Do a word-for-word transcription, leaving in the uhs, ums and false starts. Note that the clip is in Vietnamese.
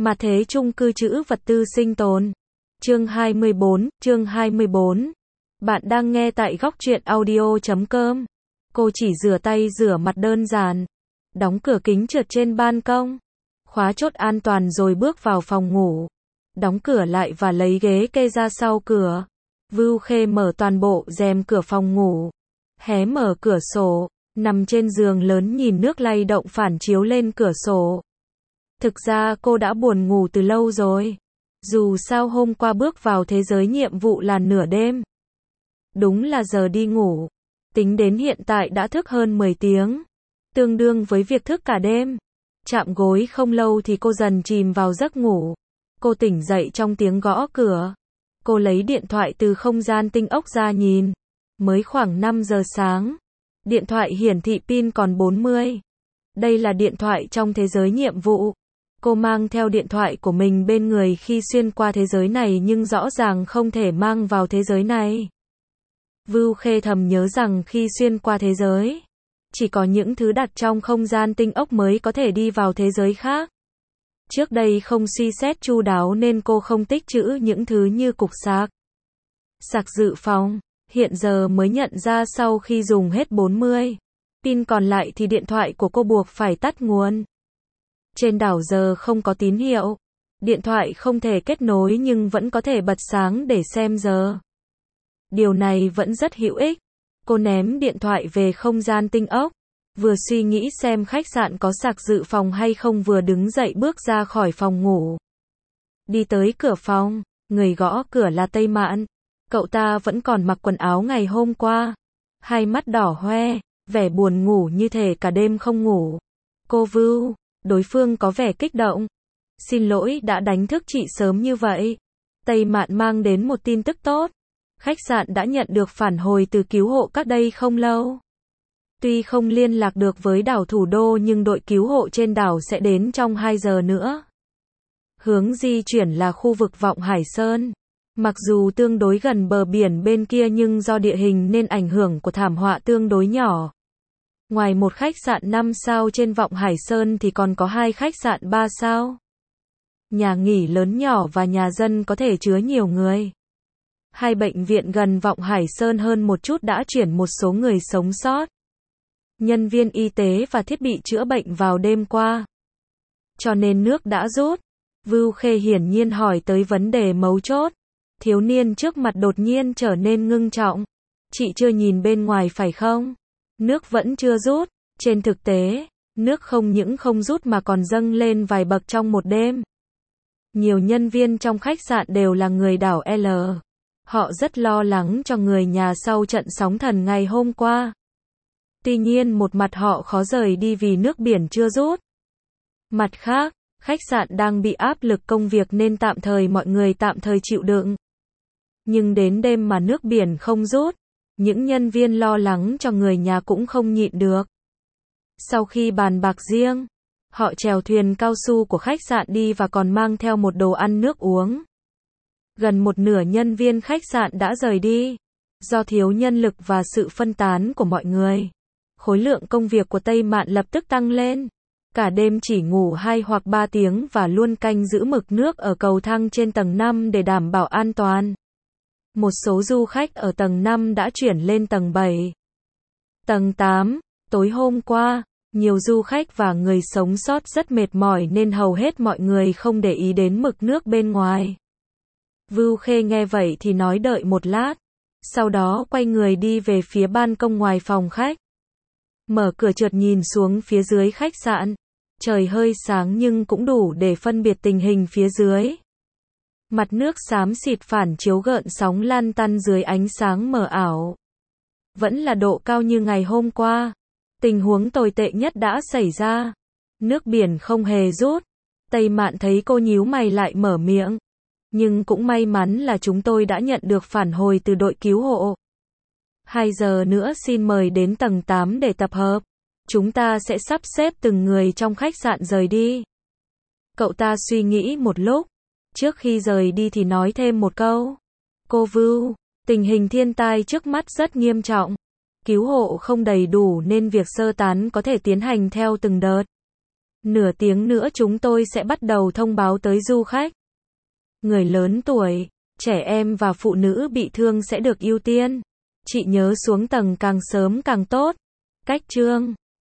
Mà thế chung cư trữ vật tư sinh tồn. Chương hai mươi bốn, chương hai mươi bốn. Bạn đang nghe tại góc truyện audio chấm com. Cô chỉ rửa tay rửa mặt đơn giản. Đóng cửa kính trượt trên ban công. Khóa chốt an toàn rồi bước vào phòng ngủ. Đóng cửa lại và lấy ghế kê ra sau cửa. Vưu Khê mở toàn bộ rèm cửa phòng ngủ. Hé mở cửa sổ. Nằm trên giường lớn nhìn nước lay động phản chiếu lên cửa sổ. Thực ra cô đã buồn ngủ từ lâu rồi. Dù sao hôm qua bước vào thế giới nhiệm vụ là nửa đêm. Đúng là giờ đi ngủ. Tính đến hiện tại đã thức hơn mười tiếng. Tương đương với việc thức cả đêm. Chạm gối không lâu thì cô dần chìm vào giấc ngủ. Cô tỉnh dậy trong tiếng gõ cửa. Cô lấy điện thoại từ không gian tinh ốc ra nhìn. Mới khoảng năm giờ sáng. Điện thoại hiển thị pin còn bốn mươi. Đây là điện thoại trong thế giới nhiệm vụ. Cô mang theo điện thoại của mình bên người khi xuyên qua thế giới này nhưng rõ ràng không thể mang vào thế giới này. Vưu Khê thầm nhớ rằng khi xuyên qua thế giới, chỉ có những thứ đặt trong không gian tinh ốc mới có thể đi vào thế giới khác. Trước đây không suy xét chu đáo nên cô không tích trữ những thứ như cục sạc, sạc dự phòng, hiện giờ mới nhận ra sau khi dùng hết bốn mươi pin còn lại thì điện thoại của cô buộc phải tắt nguồn. Trên đảo giờ không có tín hiệu. Điện thoại không thể kết nối nhưng vẫn có thể bật sáng để xem giờ. Điều này vẫn rất hữu ích. Cô ném điện thoại về không gian tinh ốc. Vừa suy nghĩ xem khách sạn có sạc dự phòng hay không vừa đứng dậy bước ra khỏi phòng ngủ. Đi tới cửa phòng, người gõ cửa là Tây Mạn. Cậu ta vẫn còn mặc quần áo ngày hôm qua. Hai mắt đỏ hoe, vẻ buồn ngủ như thể cả đêm không ngủ. Cô Vưu. Đối phương có vẻ kích động. Xin lỗi đã đánh thức chị sớm như vậy. Tây Mạn mang đến một tin tức tốt. Khách sạn đã nhận được phản hồi từ cứu hộ cách đây không lâu. Tuy không liên lạc được với đảo thủ đô nhưng đội cứu hộ trên đảo sẽ đến trong hai giờ nữa. Hướng di chuyển là khu vực Vọng Hải Sơn. Mặc dù tương đối gần bờ biển bên kia nhưng do địa hình nên ảnh hưởng của thảm họa tương đối nhỏ. Ngoài một khách sạn năm sao trên Vọng Hải Sơn thì còn có hai khách sạn ba sao. Nhà nghỉ lớn nhỏ và nhà dân có thể chứa nhiều người. Hai bệnh viện gần Vọng Hải Sơn hơn một chút đã chuyển một số người sống sót. Nhân viên y tế và thiết bị chữa bệnh vào đêm qua. Cho nên nước đã rút. Vưu Khê hiển nhiên hỏi tới vấn đề mấu chốt. Thiếu niên trước mặt đột nhiên trở nên ngưng trọng. Chị chưa nhìn bên ngoài phải không? Nước vẫn chưa rút. Trên thực tế, nước không những không rút mà còn dâng lên vài bậc trong một đêm. Nhiều nhân viên trong khách sạn đều là người đảo L. Họ rất lo lắng cho người nhà sau trận sóng thần ngày hôm qua. Tuy nhiên một mặt họ khó rời đi vì nước biển chưa rút. Mặt khác, khách sạn đang bị áp lực công việc nên tạm thời mọi người tạm thời chịu đựng. Nhưng đến đêm mà nước biển không rút, những nhân viên lo lắng cho người nhà cũng không nhịn được. Sau khi bàn bạc riêng, họ chèo thuyền cao su của khách sạn đi và còn mang theo một đồ ăn nước uống. Gần một nửa nhân viên khách sạn đã rời đi. Do thiếu nhân lực và sự phân tán của mọi người, khối lượng công việc của Tây Mạn lập tức tăng lên. Cả đêm chỉ ngủ hai hoặc ba tiếng và luôn canh giữ mực nước ở cầu thang trên tầng năm để đảm bảo an toàn. Một số du khách ở tầng năm đã chuyển lên tầng bảy. Tầng tám, tối hôm qua, nhiều du khách và người sống sót rất mệt mỏi nên hầu hết mọi người không để ý đến mực nước bên ngoài. Vưu Khê nghe vậy thì nói đợi một lát. Sau đó quay người đi về phía ban công ngoài phòng khách. Mở cửa chợt nhìn xuống phía dưới khách sạn. Trời hơi sáng nhưng cũng đủ để phân biệt tình hình phía dưới. Mặt nước xám xịt phản chiếu gợn sóng lan tăn dưới ánh sáng mờ ảo. Vẫn là độ cao như ngày hôm qua. Tình huống tồi tệ nhất đã xảy ra. Nước biển không hề rút. Tây Mạn thấy cô nhíu mày lại mở miệng. Nhưng cũng may mắn là chúng tôi đã nhận được phản hồi từ đội cứu hộ. Hai giờ nữa xin mời đến tầng tám để tập hợp. Chúng ta sẽ sắp xếp từng người trong khách sạn rời đi. Cậu ta suy nghĩ một lúc. Trước khi rời đi thì nói thêm một câu. Cô Vưu, tình hình thiên tai trước mắt rất nghiêm trọng. Cứu hộ không đầy đủ nên việc sơ tán có thể tiến hành theo từng đợt. Nửa tiếng nữa chúng tôi sẽ bắt đầu thông báo tới du khách. Người lớn tuổi, trẻ em và phụ nữ bị thương sẽ được ưu tiên. Chị nhớ xuống tầng càng sớm càng tốt. Cách chương